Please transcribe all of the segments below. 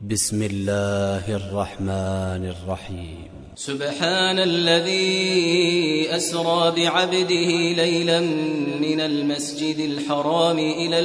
بسم الله الرحمن الرحيم. سبحان الذي أسرى بعبده ليلا من المسجد الحرام إلى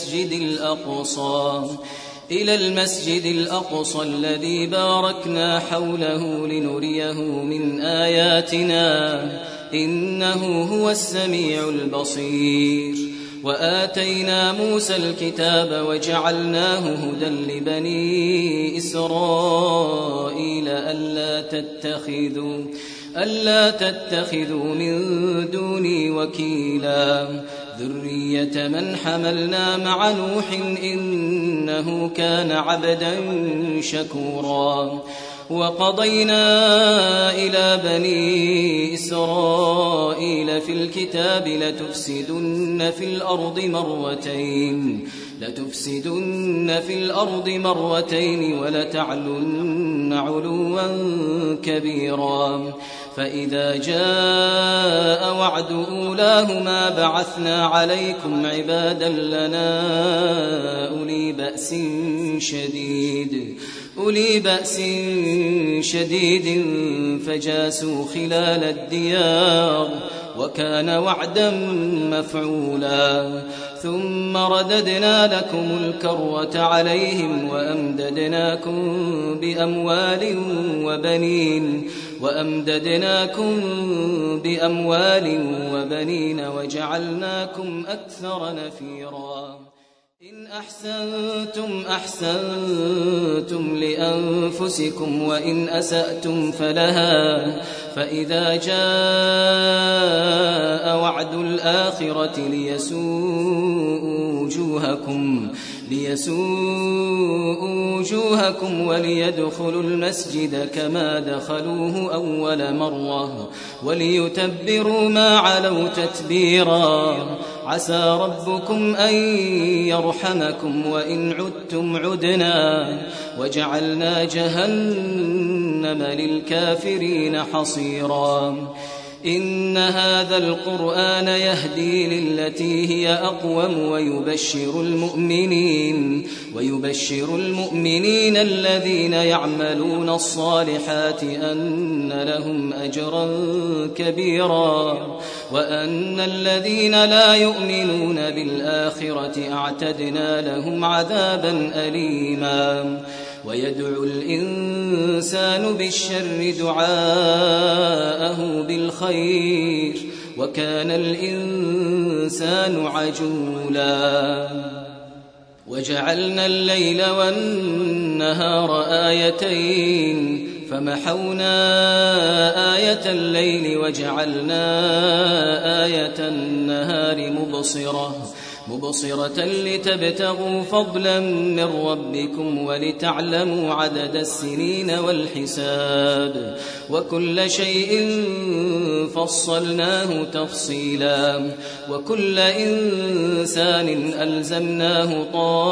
المسجد الأقصى الذي باركنا حوله لنريه من آياتنا إنه هو السميع البصير. وآتينا موسى الكتاب وجعلناه هدى لبني إسرائيل ألا تتخذوا من دوني وكيلا ذرية من حملنا مع نوح إنه كان عبدا شكورا. وقضينا إلى بني إسرائيل في الكتاب لتفسدن في الأرض مرتين ولتعلن علوا كبيرا. فإذا جاء وعد أولاهما بعثنا عليكم عبادا لنا أولي بأس شديد فجاسوا خلال الديار وكان وعدا مفعولا. ثم رددنا لكم الكرة عليهم وأمددناكم بأموال وبنين وجعلناكم أكثر نفيرا. إن أحسنتم لأنفسكم وإن أسأتم فلها. فإذا جاء وعد الآخرة ليسوءوا وجوهكم وليدخلوا المسجد كما دخلوه أول مرة وليتبروا ما علوا تتبيرا. عسى ربكم أن يرحمكم وإن عدتم عدنا وجعلنا جهنم للكافرين حصيرا. إن هذا القرآن يهدي للتي هي أقوم ويبشر المؤمنين الذين يعملون الصالحات أن لهم أجرا كبيرا وأن الذين لا يؤمنون بالآخرة أعتدنا لهم عذابا أليما. ويدعو الإنسان بالشر دعاءه بالخير وكان الإنسان عجولا. وجعلنا الليل والنهار آيتين فمحونا آية الليل وجعلنا آية النهار مبصرة لتبتغوا فضلا من ربكم ولتعلموا عدد السنين والحساب وكل شيء فصلناه تفصيلا. وكل إنسان ألزمناه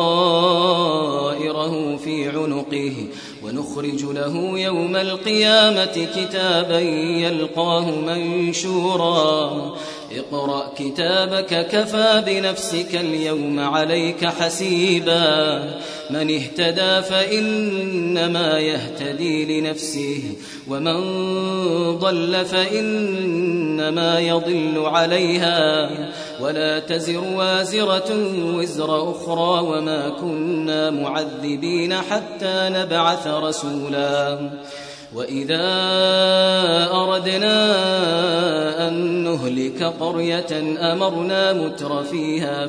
طائره في عنقه ونخرج له يوم القيامة كتابا يلقاه منشورا. اقرأ كتابك كفى بنفسك اليوم عليك حسيبا. من اهتدى فإنما يهتدي لنفسه ومن ضل فإنما يضل عليها ولا تزر وازرة وزر أخرى وما كنا معذبين حتى نبعث رسولا. وإذا أردنا أن نهلك قرية أمرنا متر فيها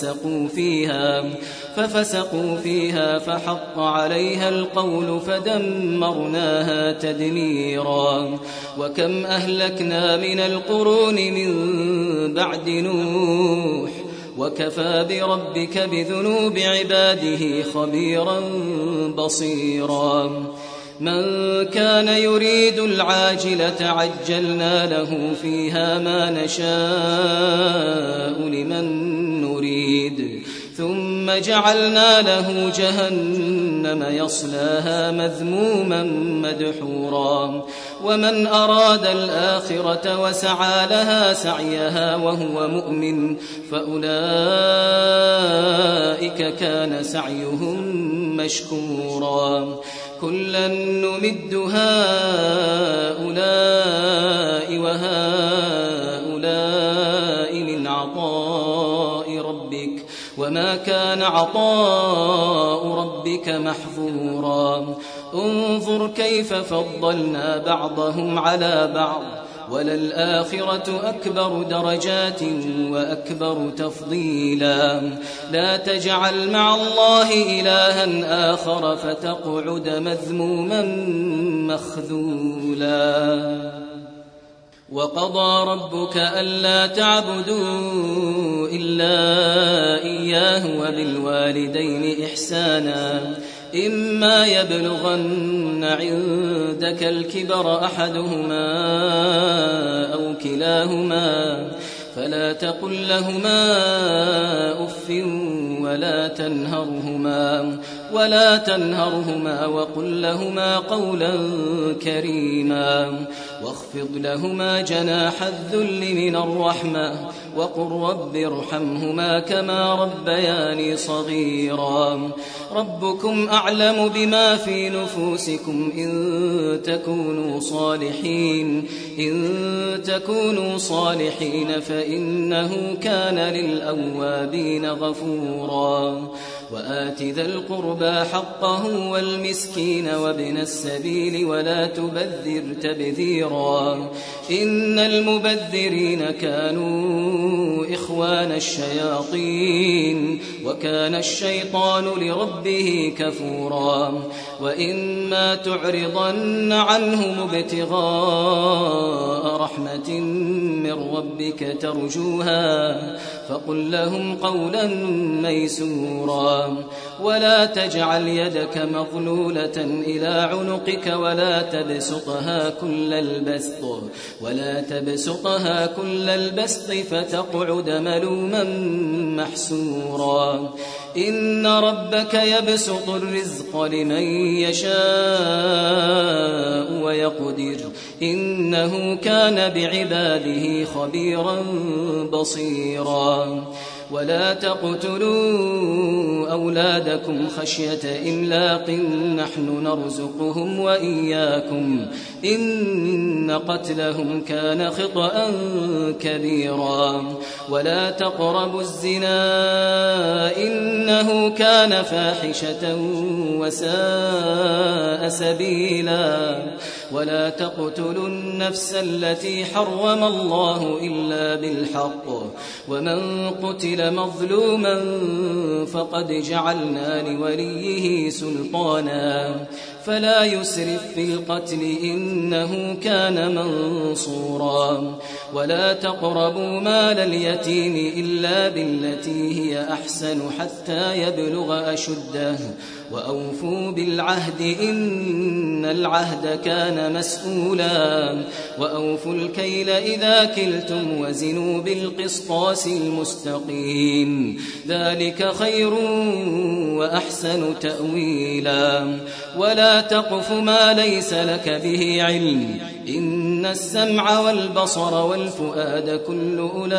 ففسقوا فيها فحق عليها القول فدمرناها تدميرا. وكم أهلكنا من القرون من بعد نوح وكفى بربك بذنوب عباده خبيرا بصيرا. من كان يريد العاجلة عجلنا له فيها ما نشاء لمن نريد ثم جعلنا له جهنم يصلاها مذموما مدحورا ومن أراد الآخرة وسعى لها سعيها وهو مؤمن فأولئك كان سعيهم مشكورا كلا نمد هؤلاء وهؤلاء من عطاء ربك وما كان عطاء ربك محظورا انظر كيف فضلنا بعضهم على بعض وللآخرة أكبر درجات وأكبر تفضيلا لا تجعل مع الله إلها آخر فتقعد مذموما مخذولا وقضى ربك ألا تعبدوا إلا إياه وبالوالدين إحسانا إما يبلغن عندك الكبر أحدهما أو كلاهما فلا تقل لهما أف ولا تنهرهما وقل لهما قولا كريما واخفض لهما جناح الذل من الرحمة وقل رب ارحمهما كما ربياني صغيرا ربكم أعلم بما في نفوسكم إن تكونوا صالحين فإنه كان للأوابين غفورا وآت ذا القربى حقه والمسكين وابن السبيل ولا تبذر تبذيرا إن المبذرين كانوا إخوان الشياطين وكان الشيطان لربه كفورا وإما تعرضن عنهم ابتغاء رحمة من ربك ترجوها فقل لهم قولا ميسورا ولا تجعل يدك مغلولة إلى عنقك ولا تبسطها كل البسط فتقعد ملوما محسورا إن ربك يبسط الرزق لمن يشاء ويقدر إنه كان بعباده خبيرا بصيرا ولا تقتلوا أولادكم خشية إملاق نحن نرزقهم وإياكم إن قتلهم كان خطأ كبيرا ولا تقربوا الزنا إنه كان فاحشة وساء سبيلا ولا تقتلوا النفس التي حرم الله إلا بالحق ومن قتل مظلوما فقد جعلنا لوليه سلطانا فلا يسرف في القتل إنه كان منصورا ولا تقربوا مال اليتيم إلا بالتي هي أحسن حتى يبلغ أشده وأوفوا بالعهد إن العهد كان مسؤولا وأوفوا الكيل إذا كلتم وزنوا بالقسطاس المستقيم ذلك خير وأحسن تأويلا ولا تقف ما ليس لك به علم إن السمع والبصر والفؤاد كل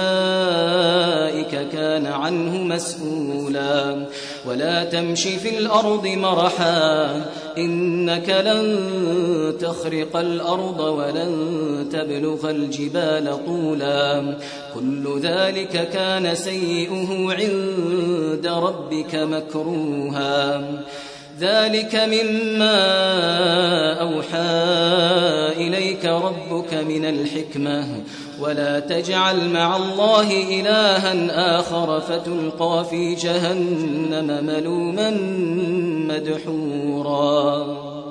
أولئك كان عنه مسؤولا ولا تمش في الأرض مرحا إنك لن تخرق الأرض ولن تبلغ الجبال طولا كل ذلك كان سيئه عند ربك مكروها ذلك مما أوحى إليك ربك من الحكمة ولا تجعل مع الله إلها آخر فتلقى في جهنم ملوما مدحورا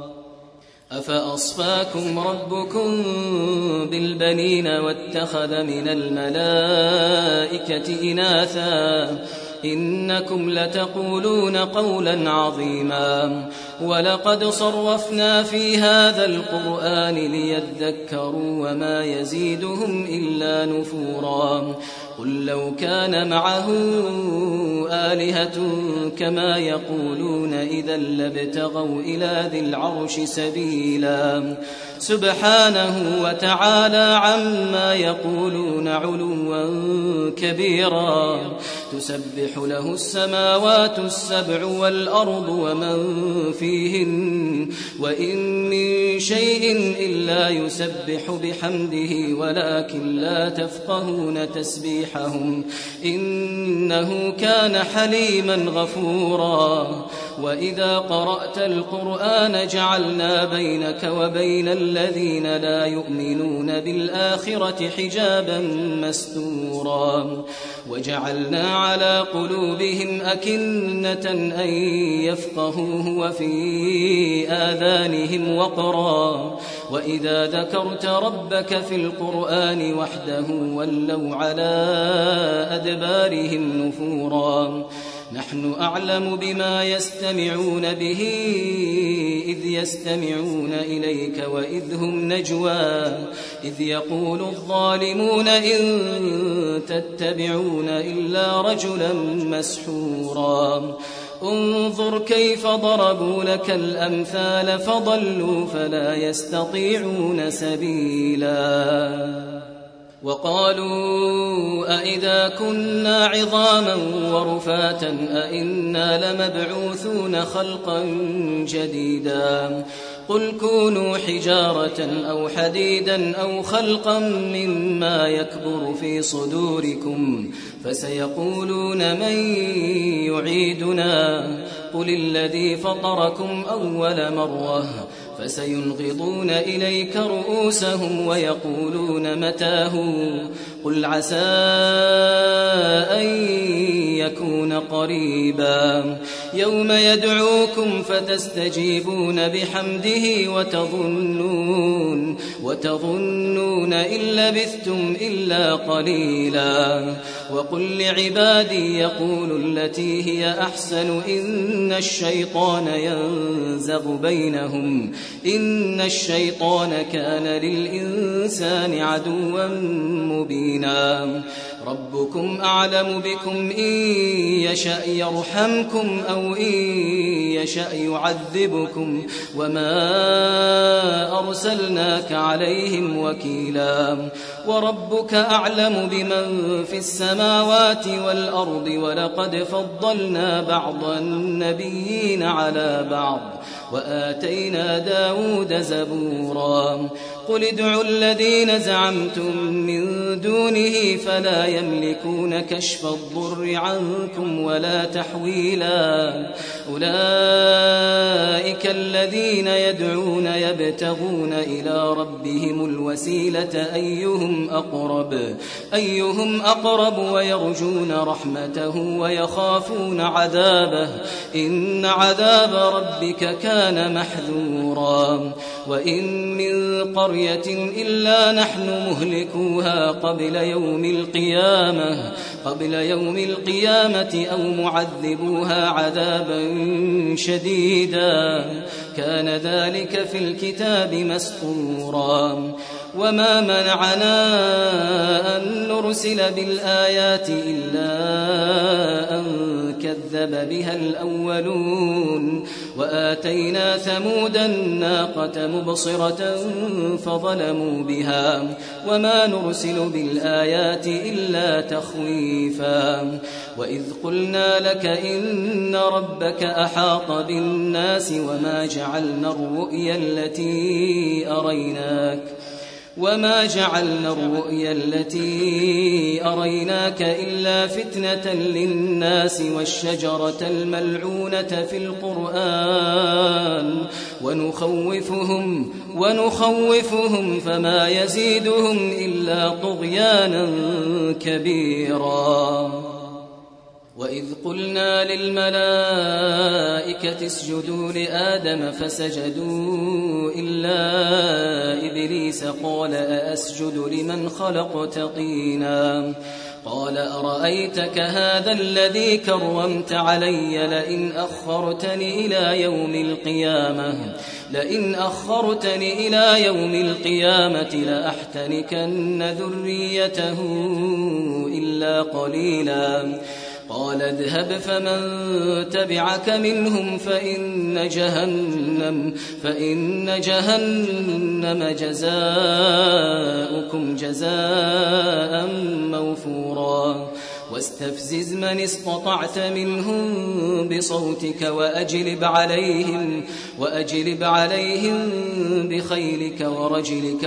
أفأصفاكم ربكم بالبنين واتخذ من الملائكة إناثا إنكم لتقولون قولا عظيما ولقد صرفنا في هذا القرآن ليذكروا وما يزيدهم إلا نفورا قل لو كان معه آلهة كما يقولون إذا لابتغوا إلى ذي العرش سبيلا سبحانه وتعالى عما يقولون علوا كبيرا تسبح له السماوات السبع والأرض ومن فيهن وإن من شيء إلا يسبح بحمده ولكن لا تفقهون تسبيحهم إنه كان حليما غفورا وإذا قرأت القرآن جعلنا بينك وبين الذين لا يؤمنون بالآخرة حجابا مستورا وجعلنا على قلوبهم أكنة أن يفقهوه وفي آذانهم وقرا وإذا ذكرت ربك في القرآن وحده ولوا على أدبارهم نفورا نحن أعلم بما يستمعون به إذ يستمعون إليك وإذ هم نجوى إذ يقول الظالمون إن تتبعون إلا رجلا مسحورا انظر كيف ضربوا لك الأمثال فضلوا فلا يستطيعون سبيلا وقالوا أئذا كنا عظاما ورفاتا أئنا لمبعوثون خلقا جديدا قل كونوا حجارة أو حديدا أو خلقا مما يكبر في صدوركم فسيقولون من يعيدنا قل الذي فطركم أول مرة فسينغضون إليك رؤوسهم ويقولون متاه قل عسى أن يكون قريبا يوم يدعوكم فتستجيبون بحمده وتظنون إن لبثتم إلا قليلا وقل لعبادي يقولوا التي هي أحسن إن الشيطان ينزغ بينهم إن الشيطان كان للإنسان عدوا مبينا ربكم أعلم بكم إن يشأ يرحمكم أو إن يشأ يعذبكم وما أرسلناك عليهم وكيلا وربك أعلم بمن في السماوات والأرض ولقد فضلنا بعض النبيين على بعض وآتينا داود زبورا قل ادعوا الذين زعمتم من دونه فلا يملكون كشف الضر عنكم ولا تحويلا أولئك الذين يدعون يبتغون إلى ربهم الوسيلة أيهم أقرب ويرجون رحمته ويخافون عذابه إن عذاب ربك كان محذورا وإن من قرية إلا نحن مهلكوها قبل يوم القيامة أو معذبوها عذابا شديدا كان ذلك في الكتاب مسطورا وما منعنا أن نرسل بالآيات إلا أن كذب بها الأولون وآتينا ثمود الناقة مبصرة فظلموا بها وما نرسل بالآيات إلا تخويفا وإذ قلنا لك إن ربك أحاط بالناس وما جعلنا الرؤيا التي أريناك إلا فتنة للناس والشجرة الملعونة في القرآن ونخوفهم فما يزيدهم إلا طغيانا كبيرا وإذ قلنا للملائكة اسجدوا لآدم فسجدوا إلا إبليس قال أأسجد لمن خلقت طينا قال أرأيتك هذا الذي كرمت علي لئن أخرتني إلى يوم القيامة لأحتنكن ذريته إلا قليلا قال اذهب فمن تبعك منهم فإن جهنم جزاؤكم جزاء موفورا واستفزز من استطعت منهم بصوتك وأجلب عليهم بخيلك ورجلك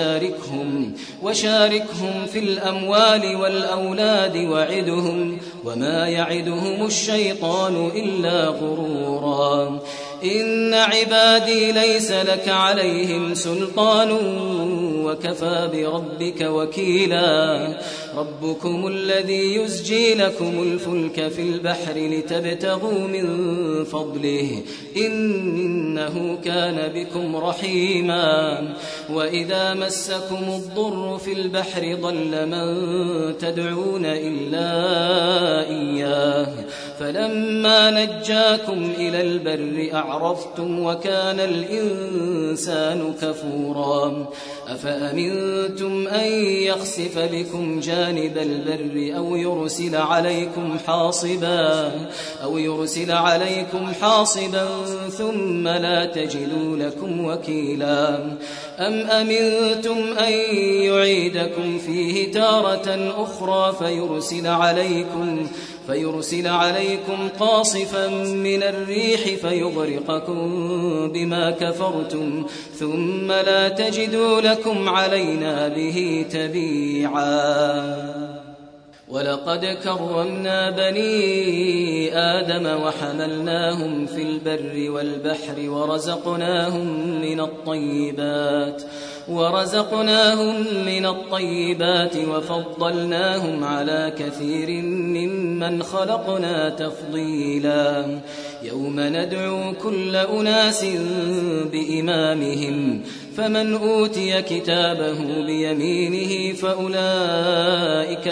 وشاركهم في الأموال والأولاد وعدهم وما يعدهم الشيطان إلا غرورا إن عبادي ليس لك عليهم سلطان وكفى بربك وكيلا ربكم الذي يزجي لكم الفلك في البحر لتبتغوا من فضله إنه كان بكم رحيما وإذا مسكم الضر في البحر ضل من تدعون إلا إياه فلما نجاكم إلى البر أعرضتم وكان الإنسان كفورا أفأمنتم أن يخسف بكم جانب البر أو يرسل عليكم حاصبا ثم لا تجدوا لكم وكيلا أم أمنتم أن يعيدكم فيه تارة أخرى فيرسل عليكم قاصفا من الريح فيغرقكم بما كفرتم ثم لا تجدوا لكم علينا به تبيعا ولقد كرمنا بني آدم وحملناهم في البر والبحر ورزقناهم من الطيبات وفضلناهم على كثير ممن خلقنا تفضيلا يوم ندعو كل أناس بإمامهم فمن أوتي كتابه بيمينه فأولئك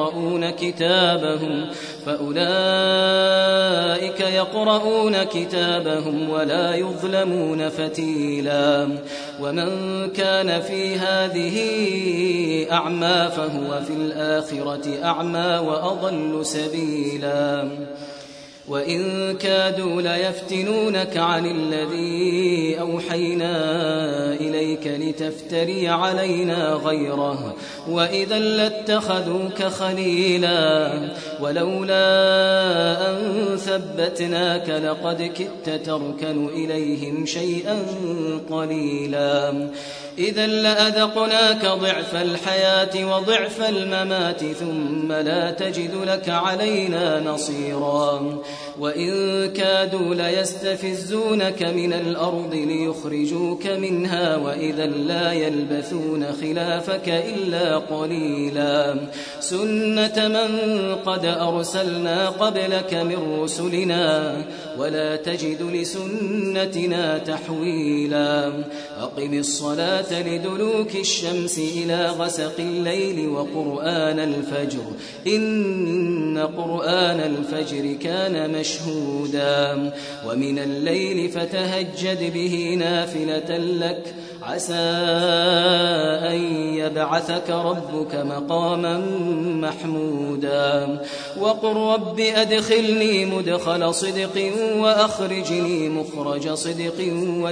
يقرؤون كتابهم ولا يظلمون فتيلا ومن كان في هذه أعمى فهو في الآخرة أعمى وأضل سبيلا وإن كادوا ليفتنونك عن الذي أوحينا إليك لتفتري علينا غيره وإذا لاتخذوك خليلا ولولا أن ثبتناك لقد كدت تركن إليهم شيئا قليلا إذا لأذقناك ضعف الحياة وضعف الممات ثم لا تجد لك علينا نصيرا وإن كادوا ليستفزونك من الأرض ليخرجوك منها وإذا لا يلبثون خلافك إلا قليلا سنة من قد أرسلنا قبلك من رسلنا ولا تجد لسنتنا تحويلا أقم الصلاة لدلوك الشمس إلى غسق الليل وقرآن الفجر إن قرآن الفجر كان مشهودا ومن الليل فتهجد به نافلة لك عسى أن يبعثك ربك مقاما محمودا وقل رب أدخلني مدخل صدق وأخرجني مخرج صدق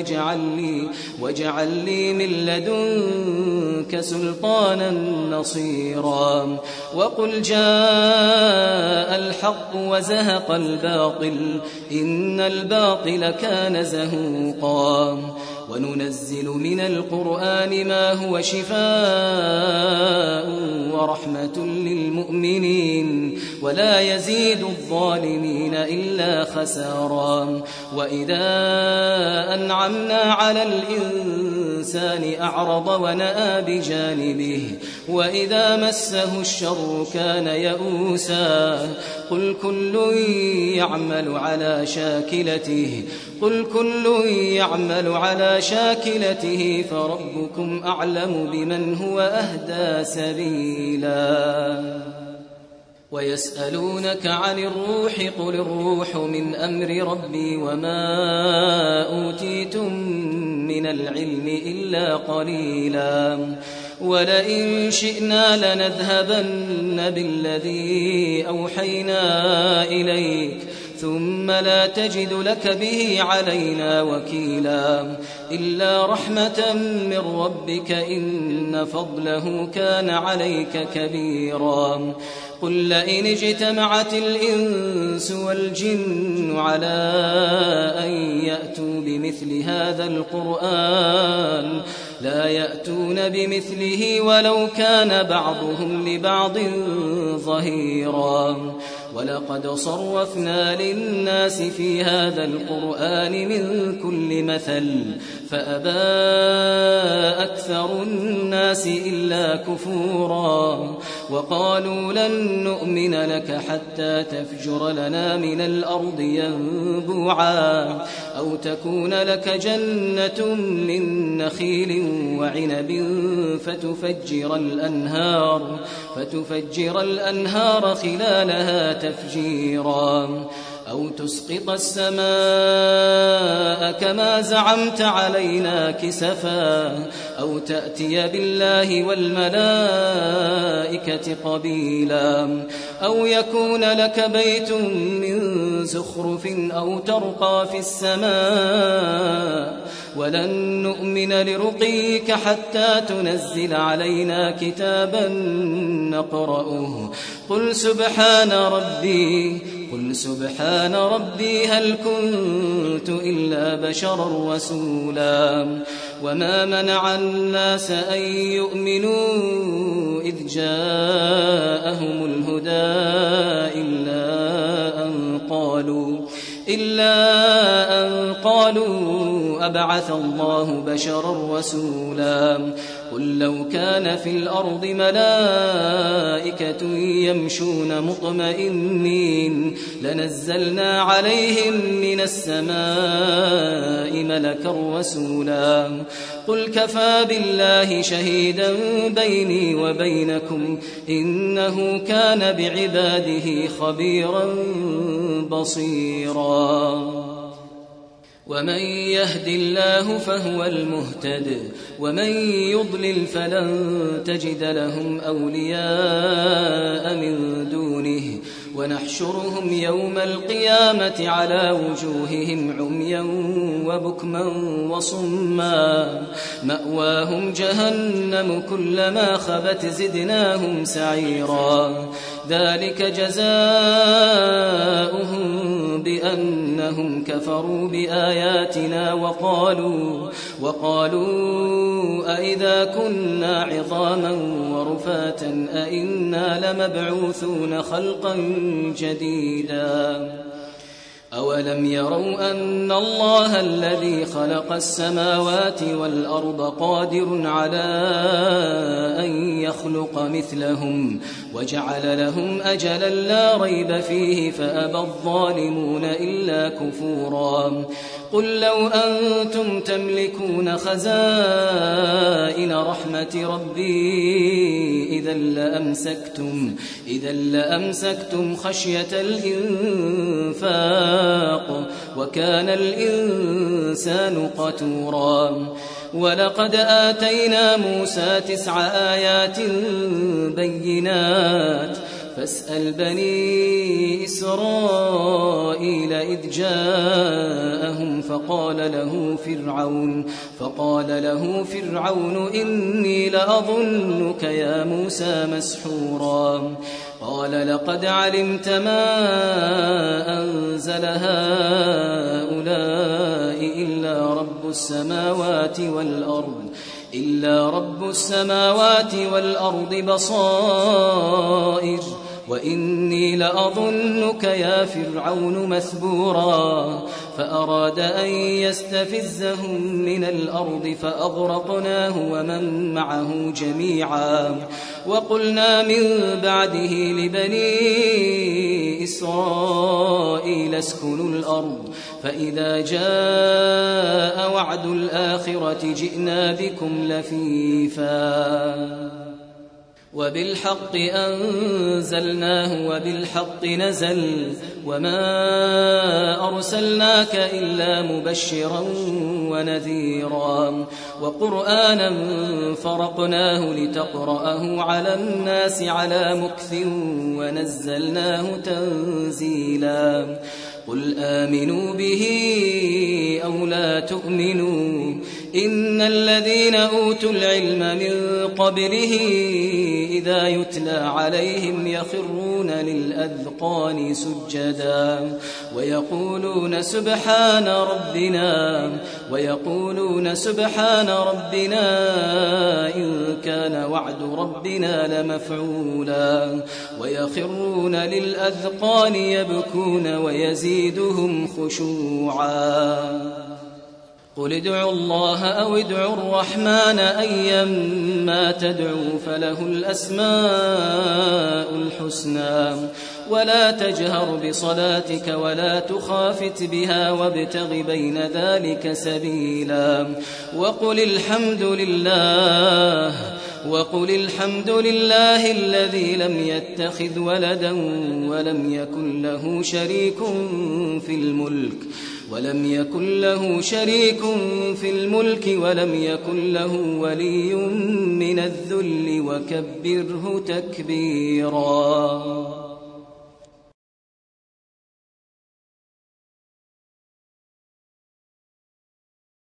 واجعل لي من لدنك سلطانا نصيرا وقل جاء الحق وزهق الباطل إن الباطل كان زهوقا وننزل من القرآن ما هو شفاء ورحمة للمؤمنين ولا يزيد الظالمين إلا خسارا وإذا أنعمنا على الإنسان أعرض ونأى بجانبه وإذا مسه الشر كان يئوسا قل كل يعمل على شاكلته فربكم أعلم بمن هو أهدى سبيلا ويسألونك عن الروح قل الروح من أمر ربي وما أوتيتم من العلم إلا قليلا ولئن شئنا لنذهبن بالذي أوحينا إليك ثم لا تجد لك به علينا وكيلا إلا رحمة من ربك إن فضله كان عليك كبيرا قل لئن اجتمعت الإنس والجن على أن يأتوا بمثل هذا القرآن لا يأتون بمثله ولو كان بعضهم لبعض ظهيرا ولقد صرفنا للناس في هذا القرآن من كل مثل فأبى أكثر الناس إلا كفورا وقالوا لن نؤمن لك حتى تفجر لنا من الأرض ينبوعا أو تكون لك جنة من نخيل وعنب فتفجر الأنهار خلالها تفجيرا أو تسقط السماء كما زعمت علينا كسفا أو تأتي بالله والملائكة قبيلا أو يكون لك بيت من زخرف أو ترقى في السماء ولن نؤمن لرقيك حتى تنزل علينا كتابا نقرأه قل سبحان ربي هل كنت إلا بشرا رسولا وما منع الناس أن يؤمنوا إذ جاءهم الهدى إلا أن قالوا أبعث الله بشرا رسولا قل لو كان في الأرض ملائكة يمشون مطمئنين لنزلنا عليهم من السماء ملكا رسولا قل كفى بالله شهيدا بيني وبينكم إنه كان بعباده خبيرا بصيرا ومن يهد الله فهو المهتد ومن يضلل فلن تجد لهم أولياء من دونه ونحشرهم يوم القيامة على وجوههم عميا وبكما وصما مأواهم جهنم كلما خبت زدناهم سعيرا ذلك جزاؤهم بأنهم كفروا بآياتنا وقالوا أئذا كنا عظاما ورفاتا أئنا لمبعوثون خلقا جديدا أولم يروا أن الله الذي خلق السماوات والأرض قادر على أن يخلق مثلهم وجعل لهم أجلا لا ريب فيه فأبى الظالمون إلا كفورا قل لو أنتم تملكون خزائن رحمة ربي إذا لأمسكتم خشية الإنفاق وكان الإنسان قتورا ولقد آتينا موسى 9 آيات بينات فاسأل بني إسرائيل إذ جاءهم فقال له فرعون إني لأظنك يا موسى مسحورا قال لقد علمت ما أنزل هؤلاء إلا رب السماوات والأرض بصائر وإني لأظنك يا فرعون مثبورا فأراد أن يستفزهم من الأرض فأغرقناه ومن معه جميعا وقلنا من بعده لبني إسرائيل اسكنوا الأرض فإذا جاء وعد الآخرة جئنا بكم لفيفا وبالحق أنزلناه وبالحق نزل وما أرسلناك إلا مبشرا ونذيرا وقرآنا فرقناه لتقرأه على الناس على مكث ونزلناه تنزيلا قل آمنوا به أو لا تؤمنوا إن الذين أوتوا العلم من قبله إذا يتلى عليهم يخرون للأذقان سجدا ويقولون سبحان ربنا إن كان وعد ربنا لمفعولا ويخرون للأذقان يبكون ويزيدهم خشوعا قل ادعوا الله أو ادعوا الرحمن أيما تدعوا فله الأسماء الحسنى ولا تجهر بصلاتك ولا تخافت بها وابتغ بين ذلك سبيلا وقل الحمد لله الذي لم يتخذ ولدا ولم يكن له شريك في الملك ولم يكن له ولي من الذل وكبره تكبيرا